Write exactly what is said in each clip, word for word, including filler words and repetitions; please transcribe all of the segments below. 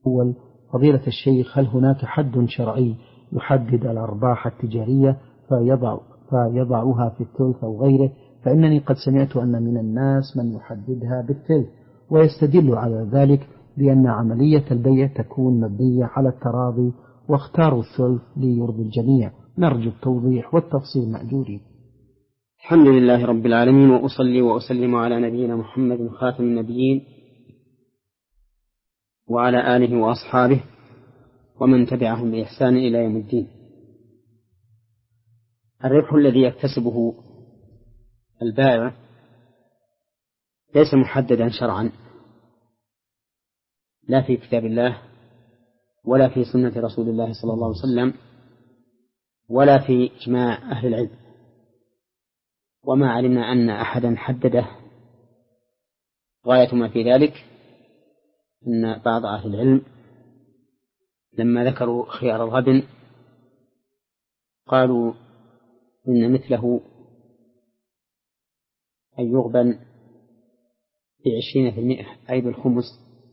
أول، فضيلة الشيخ، هل هناك حد شرعي يحدد الأرباح التجارية فيضع فيضعها في الثلث أو غيره؟ فإنني قد سمعت أن من الناس من يحددها بالثلث ويستدل على ذلك بأن عملية البيع تكون مبنية على التراضي، واختاروا الثلث ليرضي الجميع. نرجو التوضيح والتفصيل مأجورين. الحمد لله رب العالمين، وأصلي وأسلم على نبينا محمد خاتم النبيين وعلى آله وأصحابه ومن تبعهم بإحسان إلى يوم الدين. الربح الذي يكتسبه البائع ليس محددا شرعا، لا في كتاب الله ولا في سنة رسول الله صلى الله عليه وسلم ولا في إجماع أهل العلم. وما علمنا أن أحدا حدده. غاية ما في ذلك أن بعض أهل العلم لما ذكروا خيار الغبن قالوا إن مثله أن يغبن بعشرين في المئة أي بالخمس،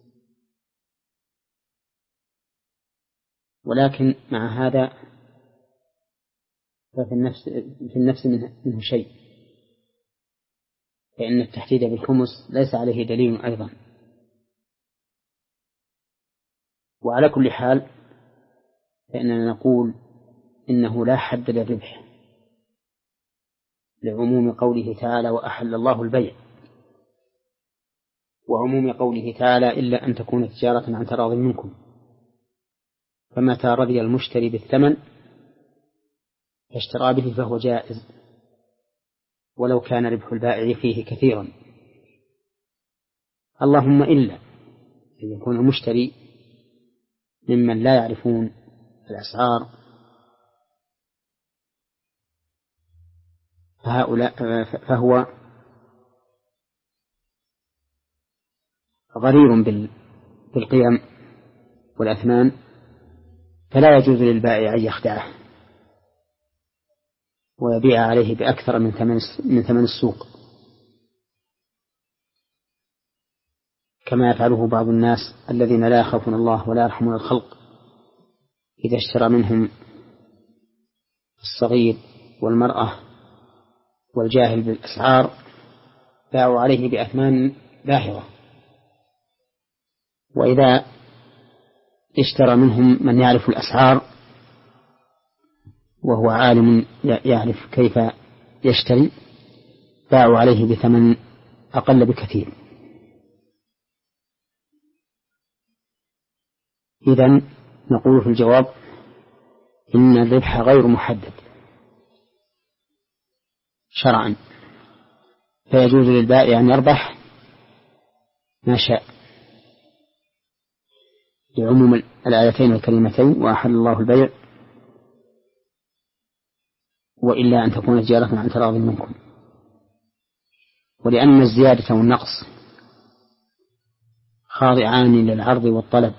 ولكن مع هذا ففي النفس, في النفس منه شيء، فإن التحديد بالخمس ليس عليه دليل أيضا. وعلى كل حال فإننا نقول إنه لا حد للربح لعموم قوله تعالى وأحل الله البيع، وعموم قوله تعالى إلا أن تكون تجارة عن تراض منكم، فمتى رضي المشتري بالثمن فاشترى به فهو جائز ولو كان ربح البائع فيه كثيرا، اللهم إلا أن يكون المشتري ممن لا يعرفون الأسعار، فهؤلاء فهو غرير بالقيم والأثمان، فلا يجوز للبائع أن يخدعه ويبيع عليه بأكثر من ثمن من ثمن السوق، كما يفعله بعض الناس الذين لا يخافون الله ولا يرحمون الخلق، إذا اشترى منهم الصغير والمرأة والجاهل بالأسعار باعوا عليه بأثمان باهظة، وإذا اشترى منهم من يعرف الأسعار وهو عالم يعرف كيف يشتري باعوا عليه بثمن أقل بكثير. إذن نقول في الجواب إن الربح غير محدد شرعا، فيجوز للبائع أن يربح ما شاء لعموم الآيتين الكريمتين وأحل الله البيع وإلا أن تكون تجارة عن تراض منكم. ولأن الزيادة والنقص خاضعان للعرض والطلب،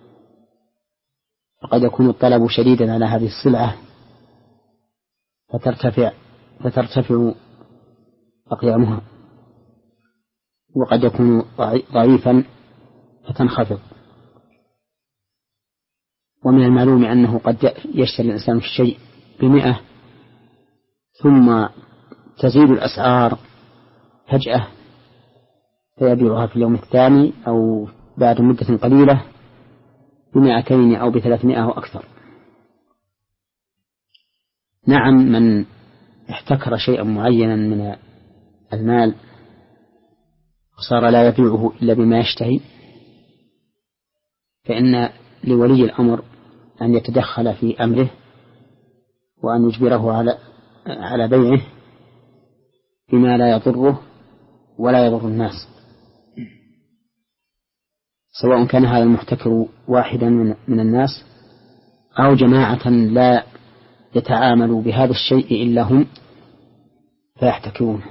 وقد يكون الطلب شديدا على هذه السلعة فترتفع فترتفع أقيامها، وقد يكون ضعيفا فتنخفض. ومن المعلوم أنه قد يشتري الإنسان الشيء بمئة ثم تزيد الأسعار فجأة فيبيعها في اليوم الثاني أو بعد مدة قليلة بمئتين أو بثلاثمائة أو أكثر. نعم، من احتكر شيئا معينا من المال وصار لا يبيعه إلا بما يشتهي، فإن لولي الأمر أن يتدخل في أمره وأن يجبره على على بيعه بما لا يضره ولا يضر الناس، سواء كان هذا المحتكر واحدا من الناس أو جماعة لا يتعاملوا بهذا الشيء إلا هم فيحتكرونه.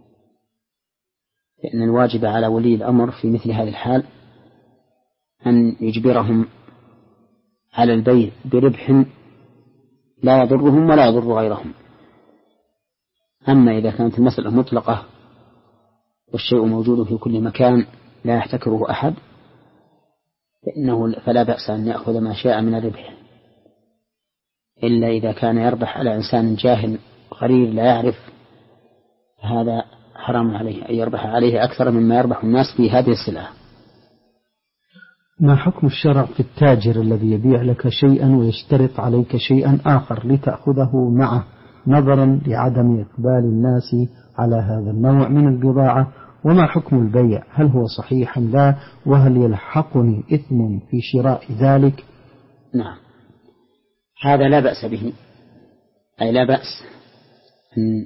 لأن الواجب على ولي الأمر في مثل هذه الحال أن يجبرهم على البيع بربح لا يضرهم ولا يضر غيرهم. أما إذا كانت المسألة مطلقة والشيء موجود في كل مكان لا يحتكره أحد، فإنه فلا بأس أن يأخذ ما شاء من الربح، إلا إذا كان يربح على إنسان جاهل غرير لا يعرف، هذا حرام عليه أن يربح عليه أكثر مما يربح الناس في هذه السلعة. ما حكم الشرع في التاجر الذي يبيع لك شيئا ويشترط عليك شيئا آخر لتأخذه معه نظرا لعدم إقبال الناس على هذا النوع من البضاعة؟ وما حكم البيع؟ هل هو صحيح أم لا؟ وهل يلحقني إثم في شراء ذلك؟ نعم، هذا لا بأس به، أي لا بأس أن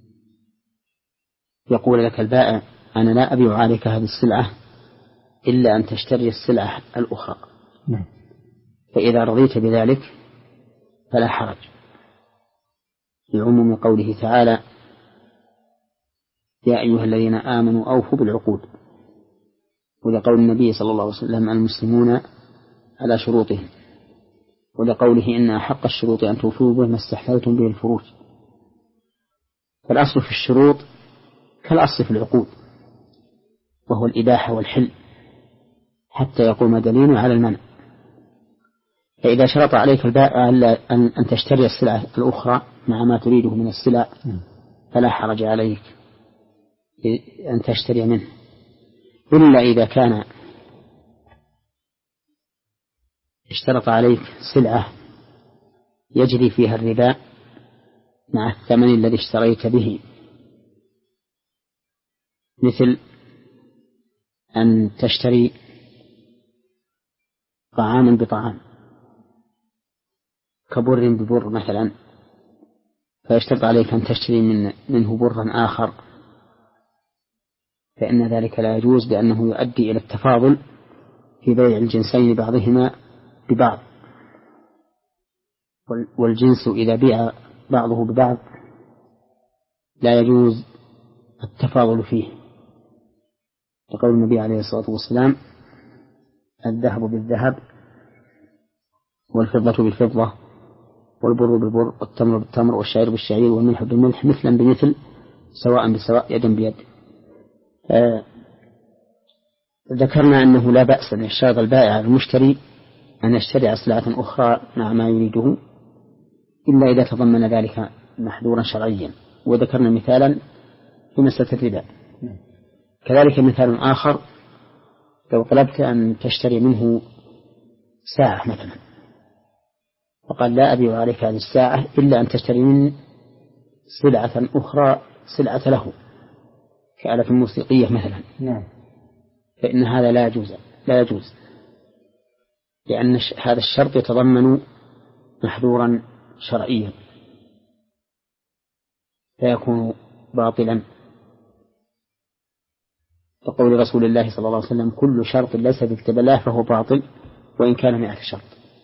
يقول لك البائع أنا لا أبيع عليك هذه السلعة إلا أن تشتري السلعة الأخرى. نعم. فإذا رضيت بذلك فلا حرج، لعموم قوله تعالى يا أيها الذين آمنوا أوفوا بالعقود، ولقول النبي صلى الله عليه وسلم المسلمون على شروطهم، ولقوله إن أحق الشروط أن توفوا به ما استحللتم به الفروج. فالأصل في الشروط كالأصل في العقود، وهو الإباحة والحل حتى يقوم دليل على المنع. فإذا شرط عليك البائع أن تشتري السلعة الأخرى مع ما تريده من السلع فلا حرج عليك أن تشتري منه، إلا إذا كان اشترط عليك سلعة يجري فيها الربا مع الثمن الذي اشتريت به، مثل أن تشتري طعاما بطعام كبر ببر مثلا، فيشترط عليك أن تشتري من منه برا آخر، فإن ذلك لا يجوز، لأنه يؤدي إلى التفاضل في بيع الجنسين بعضهما ببعض، والجنس إذا بيع بعضه ببعض لا يجوز التفاضل فيه، لقول النبي عليه الصلاة والسلام الذهب بالذهب والفضة بالفضة والبر بالبر والتمر بالتمر والشعير بالشعير والملح بالملح مثلا بمثل سواء بسواء يدا بيد. آه ذكرنا أنه لا بأس أن يشترط البائع على المشتري أن يشتري سلعة أخرى مع ما يريده، إلا إذا تضمن ذلك محظورا شرعيا، وذكرنا مثالا في مسألة الربا. كذلك مثال آخر لو طلبت أن تشتري منه ساعة مثلا، فقال لا أبيع عليك هذه الساعة إلا أن تشتري من سلعة أخرى سلعة له كآلة موسيقية مثلا. نعم. فإن هذا لا يجوز لا يجوز لأن هذا الشرط يتضمن محظورا شرعيا فيكون باطلا، وقول رسول الله صلى الله عليه وسلم كل شرط ليس في كتاب الله فهو باطل وإن كان مئة شرط.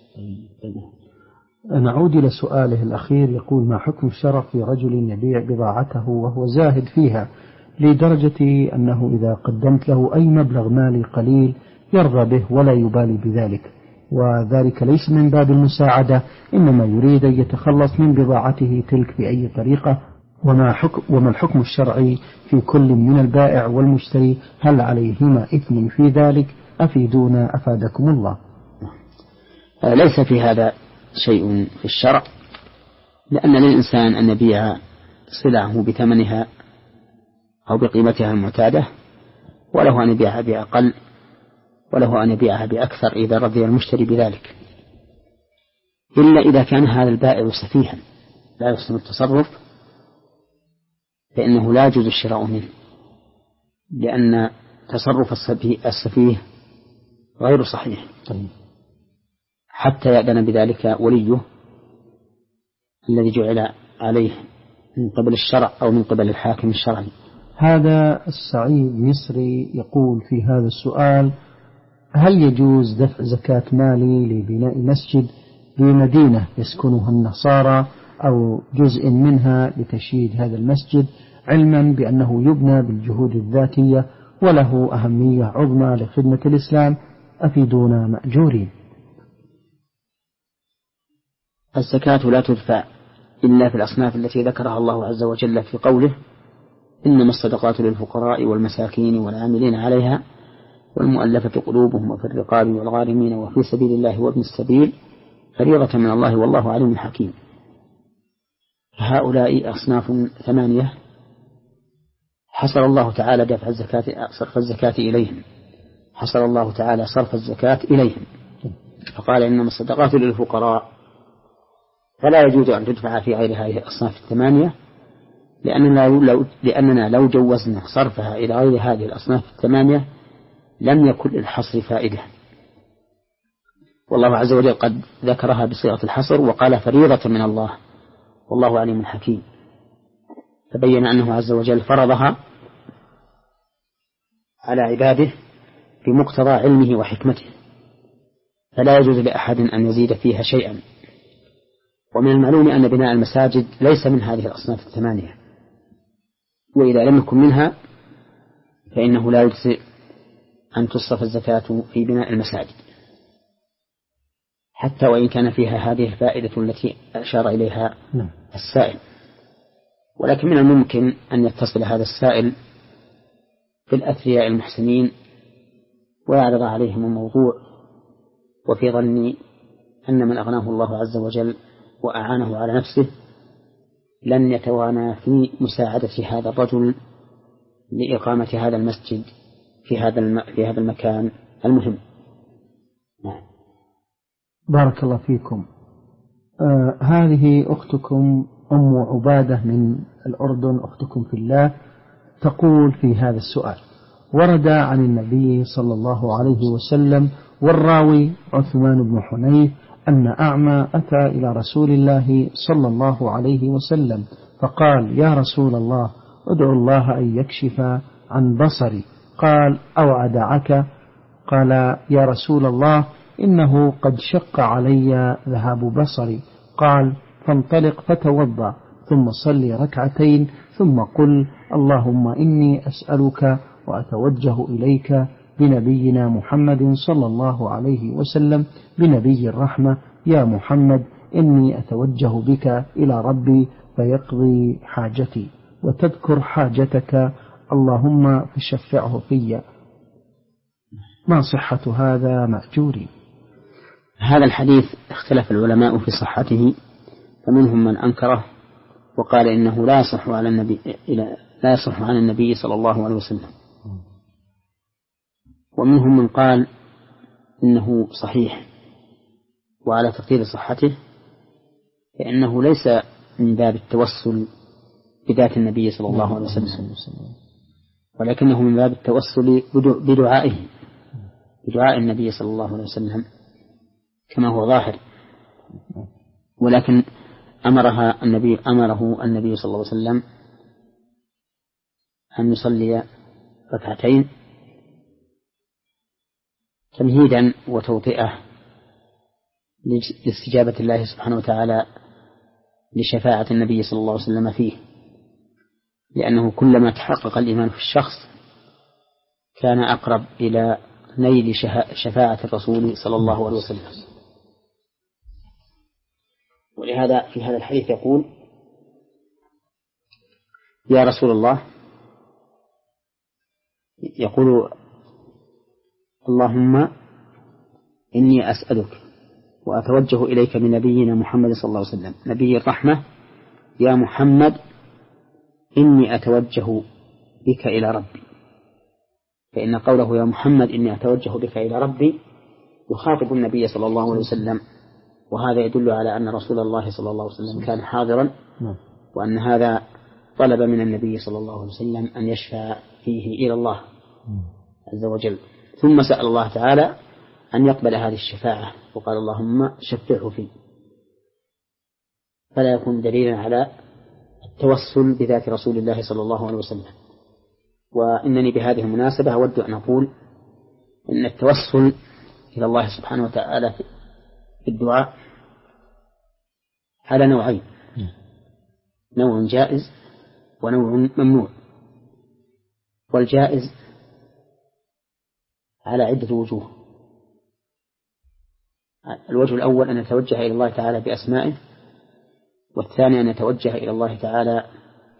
نعود إلى سؤاله الأخير، يقول ما حكم الشرع في رجل يبيع بضاعته وهو زاهد فيها لدرجة أنه إذا قدمت له أي مبلغ مالي قليل يرضى به ولا يبالي بذلك، وذلك ليس من باب المساعدة، إنما يريد أن يتخلص من بضاعته تلك بأي طريقة؟ وما حكم وما الحكم الشرعي في كل من البائع والمشتري؟ هل عليهما إثم في ذلك؟ أفيدونا أفادكم الله. ليس في هذا شيء في الشرع، لأن للإنسان أن يبيع سلعه بثمنها أو بقيمتها المعتادة، وله أن يبيعها بأقل، وله أن يبيعها بأكثر إذا رضي المشتري بذلك، إلا إذا كان هذا البائع سفيها لا يحسن التصرف، فإنه لا يجوز الشراء منه، لأن تصرف السفيه غير صحيح حتى يأذن بذلك وليه الذي جعل عليه من قبل الشرع أو من قبل الحاكم الشرعي. هذا السعيد مصري يقول في هذا السؤال: هل يجوز دفع زكاة مالي لبناء مسجد بمدينة يسكنها النصارى أو جزء منها لتشييد هذا المسجد، علما بأنه يبنى بالجهود الذاتية وله أهمية عظمى لخدمة الإسلام؟ أفيدونا مأجورين. الزكاة لا تدفع إلا في الأصناف التي ذكرها الله عز وجل في قوله إنما الصدقات للفقراء والمساكين والعاملين عليها والمؤلفة قلوبهم وفي الرقاب والغارمين وفي سبيل الله وابن السبيل فريضة من الله والله عليم حكيم. هؤلاء أصناف ثمانية حصر الله تعالى دفع الزكاة صرف الزكاة إليهم، حصر الله تعالى صرف الزكاة إليهم، فقال إنما الصدقات للفقراء، فلا يجوز أن تدفع في غير هذه الأصناف الثمانية، لأننا لو, لأننا لو جوزنا صرفها إلى غير هذه الأصناف الثمانية لم يكن للحصر فائدة، والله عز وجل قد ذكرها بصيغة الحصر وقال فريضة من الله والله عليم حكيم، فبين أنه عز وجل فرضها على عباده بمقتضى علمه وحكمته، فلا يجوز لأحد أن يزيد فيها شيئا. ومن المعلوم أن بناء المساجد ليس من هذه الأصناف الثمانية، وإذا لم يكن منها فإنه لا يجزئ أن تصرف الزكاة في بناء المساجد، حتى وإن كان فيها هذه الفائدة التي أشار إليها السائل. ولكن من الممكن أن يتصل هذا السائل بالأثرياء المحسنين ويعرض عليهم الموضوع، وفي ظني أن من أغناه الله عز وجل وأعانه على نفسه لن يتوانى في مساعدة هذا الرجل لإقامة هذا المسجد في هذا الم... في هذا المكان المهم. نعم. بارك الله فيكم. آه هذه أختكم أم عبادة من الأردن، أختكم في الله، تقول في هذا السؤال: ورد عن النبي صلى الله عليه وسلم والراوي عثمان بن حنيف أن أعمى أتى إلى رسول الله صلى الله عليه وسلم فقال: يا رسول الله ادعو الله أن يكشف عن بصري. قال: أو أدعك؟ قال: يا رسول الله إنه قد شق علي ذهاب بصري. قال: فانطلق فتوضأ ثم صلي ركعتين ثم قل: اللهم إني أسألك وأتوجه إليك بنبينا محمد صلى الله عليه وسلم بنبي الرحمة، يا محمد إني أتوجه بك إلى ربي فيقضي حاجتي، وتذكر حاجتك اللهم فشفعه في. ما صحة هذا مأجوري؟ هذا الحديث اختلف العلماء في صحته، فمنهم من أنكره وقال إنه لا يصح على النبي لا يصح عن النبي صلى الله عليه وسلم، ومنهم من قال إنه صحيح وعلى تقدير صحته، فإنه ليس من باب التوسل بذات النبي صلى الله عليه وسلم، ولكنه من باب التوسل بدعائه بدعاء النبي صلى الله عليه وسلم كما هو ظاهر. ولكن أمرها النبي أمره النبي صلى الله عليه وسلم أن يصلي ركعتين تمهيدا وتوطئة لاستجابة الله سبحانه وتعالى لشفاعة النبي صلى الله عليه وسلم فيه، لأنه كلما تحقق الإيمان في الشخص كان أقرب إلى نيل شفاعة الرسول صلى الله عليه وسلم. ولهذا في هذا الحديث يقول: يا رسول الله، يقول: اللهم إني أسألك وأتوجه إليك بنبينا محمد صلى الله عليه وسلم نبي الرحمة، يا محمد إني أتوجه بك إلى ربي. فإن قوله يا محمد إني أتوجه بك إلى ربي يخاطب النبي صلى الله عليه وسلم، وهذا يدل على أن رسول الله صلى الله عليه وسلم كان حاضرا، وأن هذا طلب من النبي صلى الله عليه وسلم أن يشفع فيه إلى الله عز وجل، ثم سأل الله تعالى أن يقبل هذه الشفاعة وقال: اللهم شفعه فيه، فلا يكون دليلا على التوسل بذات رسول الله صلى الله عليه وسلم. وإنني بهذه المناسبة أود أن أقول إن التوسل إلى الله سبحانه وتعالى في الدعاء على نوعين: نوع جائز ونوع ممنوع. والجائز على عدة وجوه. الوجه الأول أن نتوجه إلى الله تعالى بأسمائه، والثاني أن نتوجه إلى الله تعالى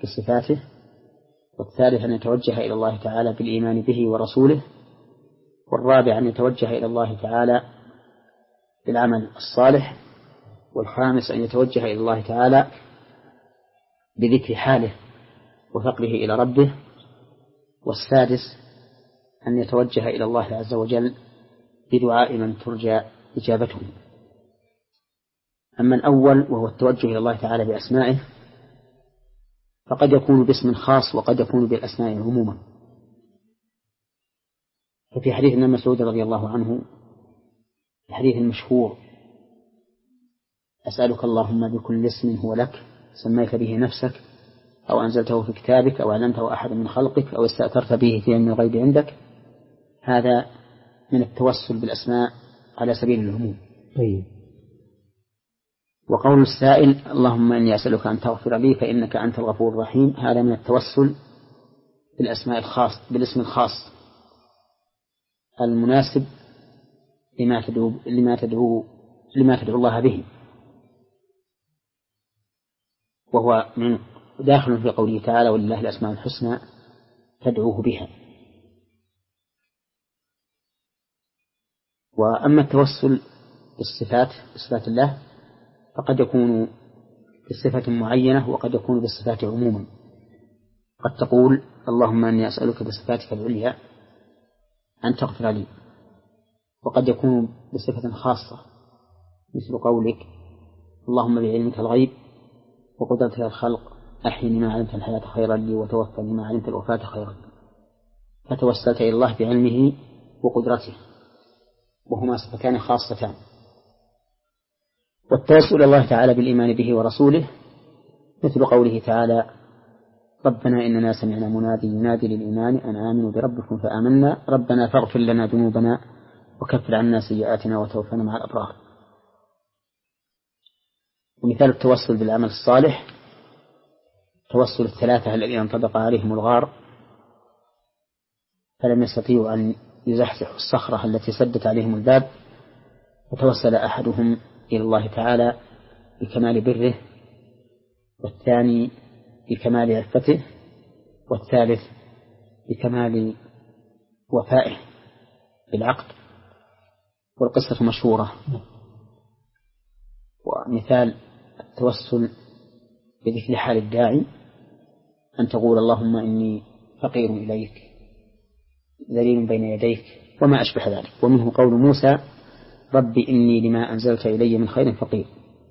بصفاته، والثالث أن نتوجه إلى الله تعالى بالإيمان به ورسوله، والرابع أن يتوجه إلى الله تعالى بالعمل الصالح، والخامس أن يتوجه إلى الله تعالى بذكر حاله وفقره إلى ربه، والسادس أن يتوجه إلى الله عز وجل بدعاء من ترجى إجابته. أما الأول وهو التوجه إلى الله تعالى بأسمائه فقد يكون باسم خاص وقد يكون بالأسماء عموما. ففي حديث ابن مسعود رضي الله عنه الحديث المشهور: أسألك اللهم بكل اسم هو لك سميت به نفسك أو أنزلته في كتابك أو علمته أحد من خلقك أو استأثرت به في علم الغيب عندك، هذا من التوسل بالأسماء على سبيل العموم. طيب. وقول السائل: اللهم إني أسألك أن تغفر لي فإنك أنت الغفور الرحيم، هذا من التوسل بالأسماء الخاص بالاسم الخاص المناسب لما تدعو لما تدعو لما تدعو الله به، وهو من داخل في قوله تعالى: ولله الأسماء الحسنى فادعوه بها. وأما التوسل بالصفات بصفات الله فقد يكون بصفة معينة وقد يكون بالصفات عموما. قد تقول: اللهم إني أسألك بصفاتك العليا أن تغفر لي، وقد يكون بصفة خاصة مثل قولك: اللهم بعلمك الغيب وقدرتك الخلق أحيني ما علمت الحياة خيرا لي وتوفني ما علمت الوفاة خيرا لي، فتوسلت إلى الله بعلمه وقدرته، وهما صفتان خاصتان. والتوسل إلى الله تعالى بالإيمان به ورسوله مثل قوله تعالى: ربنا إننا سمعنا منادي ينادي للإيمان أن آمنوا بربكم فآمنا ربنا فاغفر لنا ذنوبنا وكفر عنا سيئاتنا وتوفنا مع الأبرار. ومثال التوسل بالعمل الصالح توسل الثلاثة الذين انطبق عليهم الغار فلم يستطيعوا أن يزحزحوا الصخرة التي سدت عليهم الباب، فتوسل أحدهم إلى الله تعالى بكمال بره، والثاني بكمال عفته، والثالث بكمال وفائه بالعقد. والقصة مشهورة. ومثال التوسل بذكر حال الداعي أن تقول: اللهم إني فقير إليك ذليل بين يديك وما أشبه ذلك. ومنه قول موسى: ربي إني لما أنزلت إلي من خير فقير.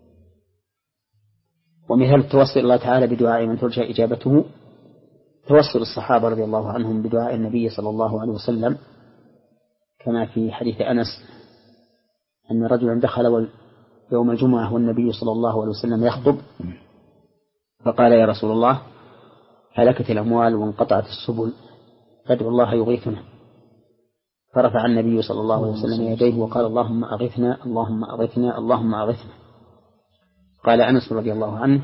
ومثال التوسل الله تعالى بدعاء من ترجى إجابته توسل الصحابة رضي الله عنهم بدعاء النبي صلى الله عليه وسلم، كما في حديث أنس أن رجلا دخل يوم الجمعة والنبي صلى الله عليه وسلم يخطب فقال: يا رسول الله هلكت الأموال وانقطعت السبل فادعو الله يغيثنا. فرفع النبي صلى الله عليه وسلم يديه وقال: اللهم أغثنا اللهم أغثنا اللهم أغثنا. قال أنس رضي الله عنه: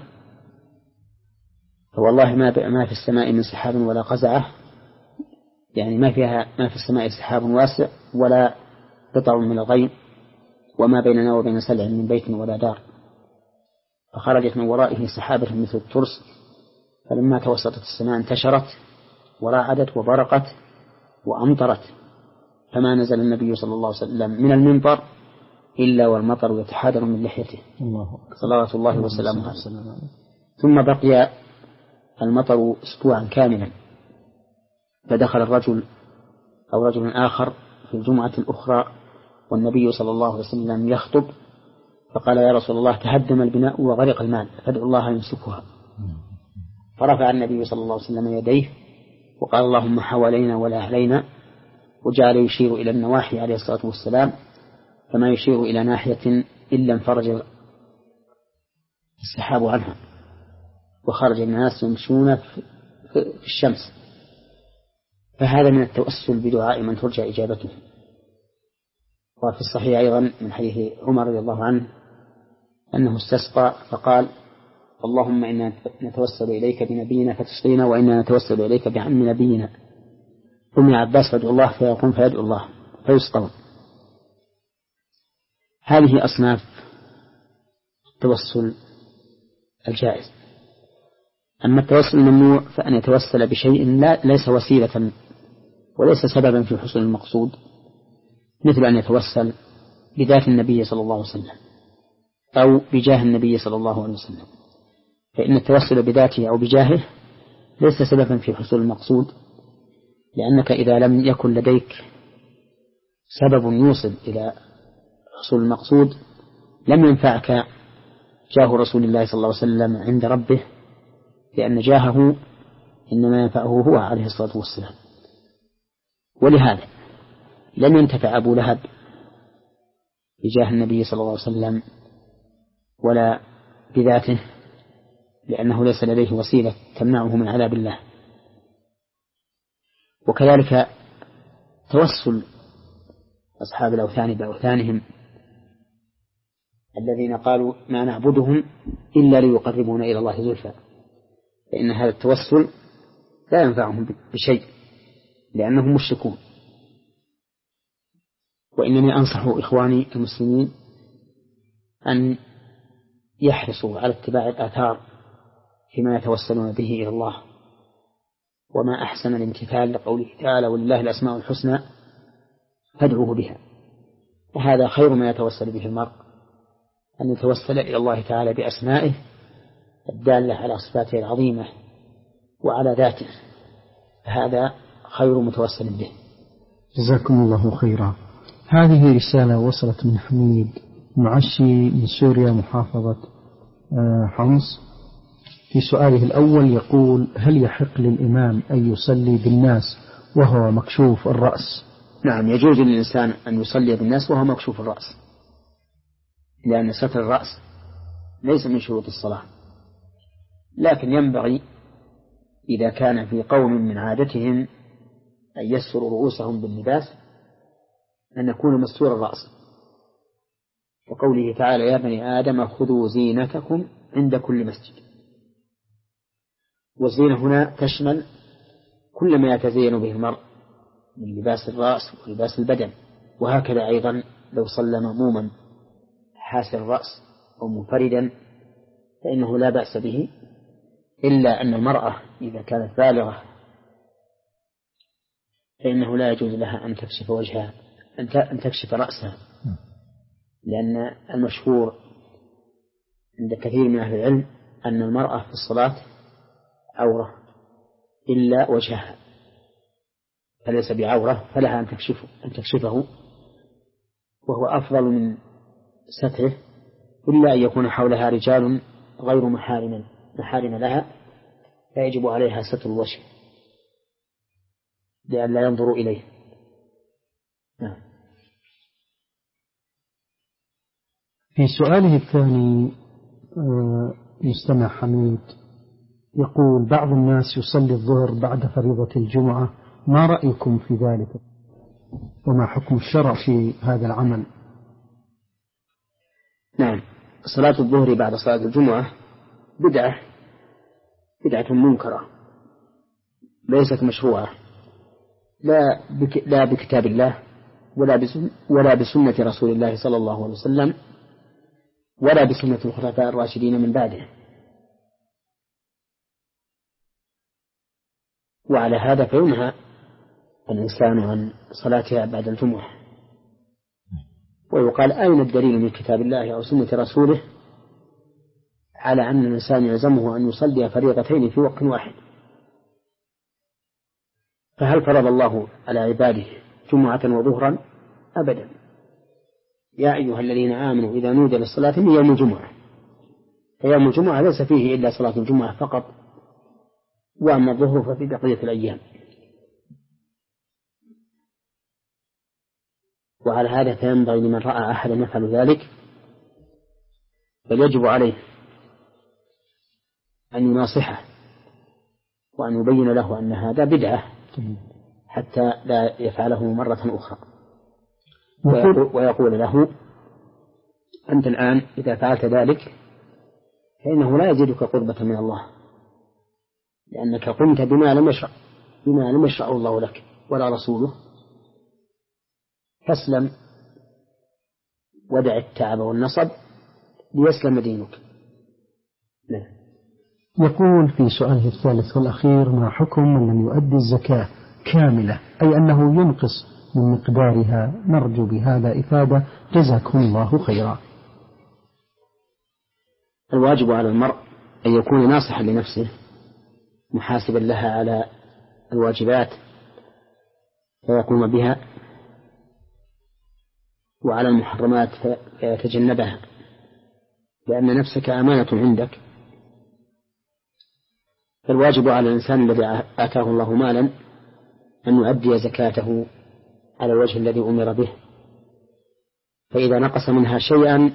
فوالله ما ما في السماء من سحاب ولا قزعة، يعني ما فيها ما في السماء سحاب واسع ولا قطع من الغيم، وما بيننا وبين سلع من بيت ولا دار. فخرجت من ورائه سحابة مثل الترس، فلما توسطت السماء انتشرت ورعدت وبرقت وأمطرت، فما نزل النبي صلى الله عليه وسلم من المنبر إلا والمطر يتحادر من لحيته صلوات الله وسلامه عليه. ثم بقي المطر أسبوعا كاملا، فدخل الرجل أو رجل آخر في الجمعة الأخرى والنبي صلى الله عليه وسلم يخطب، فقال: يا رسول الله تهدم البناء وغرق المال فادعو الله يمسكها. فرفع النبي صلى الله عليه وسلم يديه وقال: اللهم حوالينا ولا علينا، وجعل يشير إلى النواحي عليه الصلاة والسلام، فما يشير إلى ناحية إلا انفرج السحاب عنها، وخرج الناس يمشون في الشمس. فهذا من التوسل بدعاء من ترجى إجابته. وفي الصحيح أيضا من حديث عمر رضي الله عنه أنه استسقى فقال: اللهم إنا نتوسل إليك بنبينا فتسقينا، وإنا نتوسل إليك بعم نبينا. ثم عباس فادعو الله فيقوم فيدعو الله فيسقون. هذه أصناف التوسل الجائز. أما التوسل الممنوع فأن يتوسل بشيء لا ليس وسيلة وليس سببا في حصول المقصود، مثل أن يتوسل بذات النبي صلى الله عليه وسلم أو بجاه النبي صلى الله عليه وسلم، فإن التوسل بذاته أو بجاهه ليس سببا في حصول المقصود، لأنك إذا لم يكن لديك سبب يوصل إلى حصول المقصود لم ينفعك جاه رسول الله صلى الله عليه وسلم عند ربه، لأن جاهه إنما ينفعه هو عليه الصلاة والسلام. ولهذا لم ينتفع أبو لهب بجاه النبي صلى الله عليه وسلم ولا بذاته، لأنه ليس لديه وسيلة تمنعه من عذاب الله. وكذلك توسل أصحاب الأوثان بأوثانهم الذين قالوا ما نعبدهم إلا ليقربونا إلى الله زلفى، فإن هذا التوسل لا ينفعهم بشيء لأنهم مشركون. وإنني أنصح إخواني المسلمين أن يحرصوا على اتباع الآثار فيما يتوسلون به إلى الله، وما أحسن الامتثال لقوله تعالى ولله الأسماء الحسنى فادعوه بها. وهذا خير ما يتوسل به المرء، أن يتوسل إلى الله تعالى بأسمائه الدالة على صفاته العظيمة وعلى ذاته، هذا خير متوسل به. جزاكم الله خيرا. هذه رسالة وصلت من حميد معشي من سوريا محافظة حمص. في سؤاله الأول يقول: هل يحق للإمام أن يصلي بالناس وهو مكشوف الرأس؟ نعم، يجوز للإنسان أن يصلي بالناس وهو مكشوف الرأس، لأن ستر الرأس ليس من شروط الصلاة، لكن ينبغي إذا كان في قوم من عادتهم أن يستروا رؤوسهم باللباس أن يكون مستور الرأس، وقوله تعالى يا بني آدم خذوا زينتكم عند كل مسجد. والزينة هنا تشمل كل ما يتزين به المرء من لباس الرأس ولباس البدن، وهكذا أيضا لو صلى مأموما حاسر الرأس أو منفردا فإنه لا بأس به، إلا أن المرأة إذا كانت بالغة فإنه لا يجوز لها أن تكشف وجهها أن تكشف رأسها، لأن المشهور عند كثير من أهل العلم أن المرأة في الصلاة عورة إلا وجهها، فليس بعورة فلها أن تكشفه, أن تكشفه وهو أفضل من ستره، إلا أن يكون حولها رجال غير محارم محارم لها فيجب عليها ستر الوجه لأن لا ينظروا إليه. نعم. في سؤاله الثاني يستمع حميد يقول: بعض الناس يصلي الظهر بعد فريضة الجمعة، ما رأيكم في ذلك؟ وما حكم الشرع في هذا العمل؟ نعم، صلاة الظهر بعد صلاة الجمعة بدعة بدعة منكرة ليست مشروعة لا بك لا بكتاب الله ولا بسنة ولا بسنة رسول الله صلى الله عليه وسلم ولا بسنة الخلفاء الراشدين من بعده. وعلى هذا فينهى الإنسان عن صلاتها بعد الجمعة، ويقال أين الدليل من كتاب الله أو سنة رسوله على أن الإنسان يلزمه أن يصلي فريضتين في وقت واحد؟ فهل فرض الله على عباده جمعة وظهرا؟ أبدا. يا أيها الذين آمنوا إذا نودي للصلاة من يوم الجمعة، فيوم الجمعة ليس فيه إلا صلاة الجمعة فقط، وأما الظهر ففي بقية الأيام. وعلى هذا فينبغي لمن رأى أحدا يفعل ذلك بل يجب عليه أن يناصحه وأن يبين له أن هذا بدعة حتى لا يفعله مرة أخرى، ويقول, ويقول له أنت الآن إذا فعلت ذلك فإنه لا يزيدك قربة من الله، لأنك قمت بما لم يشرع بما لم يشرع الله لك ولا رسوله، فاسلم ودع التعب والنصب ليسلم دينك. لا. يقول في سؤاله الثالث والأخير: ما حكم من لم يؤدي الزكاة كاملة، أي أنه ينقص من مقدارها. نرجو بهذا إفادة، جزاكم الله خيرا. الواجب على المرء أن يكون ناصحا لنفسه محاسبا لها على الواجبات فيقوم بها، وعلى المحرمات فيتجنبها، لأن نفسك أمانة عندك. فالواجب على الإنسان الذي آتاه الله مالا أن يؤدي زكاته على الوجه الذي أمر به، فإذا نقص منها شيئا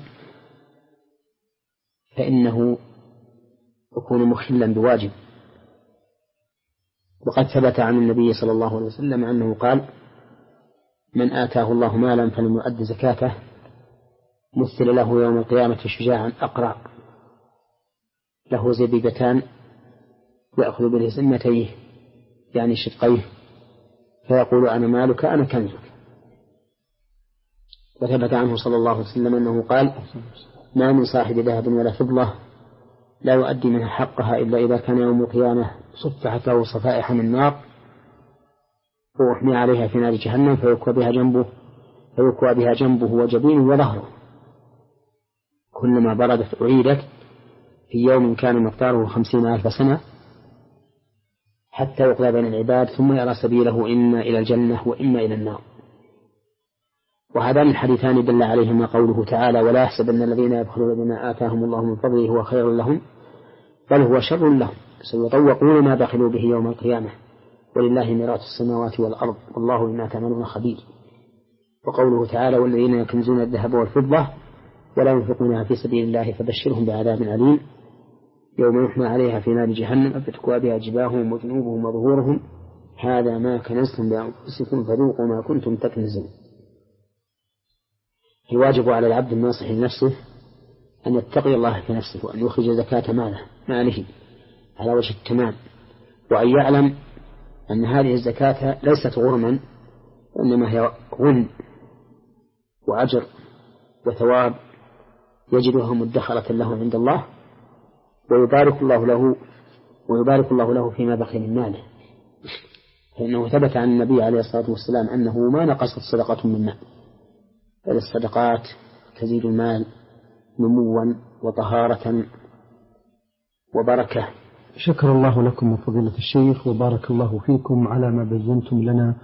فإنه يكون مخلا بواجب. وقد ثبت عن النبي صلى الله عليه وسلم أنه قال: من آتاه الله مالا فلم يؤد زكاته مثل له يوم القيامة شجاعا أقرع له زبيبتان يأخذ بلسنتيه يعني شقيه فيقول: أنا مالك أنا كنزك. وثبت عنه صلى الله عليه وسلم أنه قال: ما من صاحب ذهب ولا فضة لا يؤدي منها حقها إلا إذا كان يوم القيامة صفحت له صفائح من نار وأحمي عليها في نار جهنم فيكوى بها جنبه فيكوى بها جنبه وجبينه وظهره، كلما بردت أعيدت في يوم كان مقداره خمسين ألف سنة حتى يقضى بين العباد ثم يرى سبيله إما إلى الجنة وإما إلى النار. وهذان الحديثان دل عليهما قوله تعالى: ولا يحسبن الذين يبخلون بما آتاهم الله من فضله هو خير لهم بل هو شر لهم سيطوقون ما بخلوا به يوم القيامة ولله ميراث السماوات والأرض والله بما تعملون خبير. وقوله تعالى: والذين يكنزون الذهب والفضة ولا ينفقونها في سبيل الله فبشرهم بعذاب أليم يوم يحمى عليها في نار جهنم فتكوى بها جباههم وجنوبهم وظهورهم هذا ما كنزتم بأنفسكم فذوقوا ما كنتم تكنزون. الواجب على العبد الناصح لنفسه أن يتقي الله في نفسه وأن يخرج زكاة ماله ماله على وجه التمام، وأن يعلم أن هذه الزكاة ليست غرما وإنما هي غن وأجر وثواب يجدها مدخرة له عند الله، ويبارك الله له ويبارك الله له فيما بقي من ماله، فإنه ثبت عن النبي عليه الصلاة والسلام أنه ما نقصت صدقة من مال، بل الصدقات تزيد المال نموا وطهارة وبركة. شكر الله لكم وفضيلة الشيخ وبارك الله فيكم على ما بينتم لنا